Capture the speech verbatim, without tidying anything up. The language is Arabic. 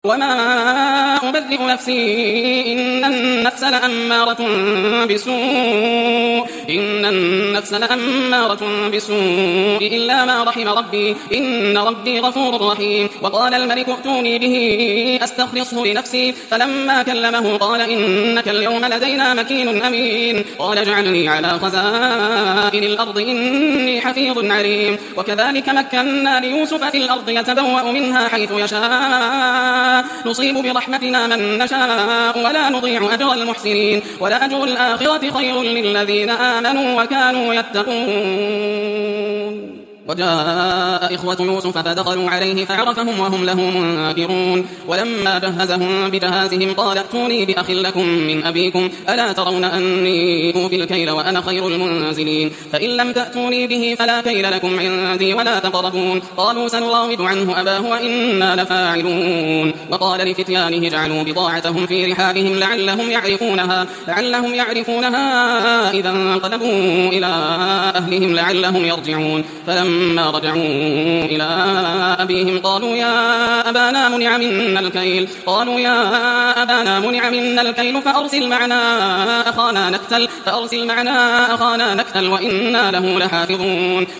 وما أبرئ نفسي إن النفس لأمارة بسوء إن النفس لأمارة بسوء إلا ما رحم ربي إن ربي غفور رحيم. وقال الملك ائتوني به أستخلصه لنفسي فلما كلمه قال إنك اليوم لدينا مكين أمين. قال اجعلني على خزائن الأرض إني حفيظ عليم. وكذلك مكنا ليوسف في الأرض يتبوأ منها حيث يشاء نصيب برحمتنا من نشاء ولا نضيع أجر المحسنين ولأجر الآخرة خير للذين آمنوا وكانوا يتقون. وجاء إخوة يوسف فدخلوا عليه فعرفهم وهم له منكرون. ولما جهزهم بجهازهم قال ائتوني بأخ لكم من أبيكم ألا ترون أني أوفي الكيل وأنا خير المنزلين فإن لم تأتوني به فلا كيل لكم عندي ولا تقربون. قالوا سنراود عنه أباه وإنا لفاعلون. وقال لفتيانه اجعلوا بضاعتهم في رحالهم لعلهم يعرفونها لعلهم يعرفونها إذا انقلبوا إلى أهلهم لعلهم يرجعون. فلما رجعوا إلى أبيهم قالوا يا أبانا منع منا الكيل قالوا يا أبانا منع منا الكيل فأرسل معنا أخانا نكتل فأرسل معنا أخانا نكتل وإنا له لحافظون.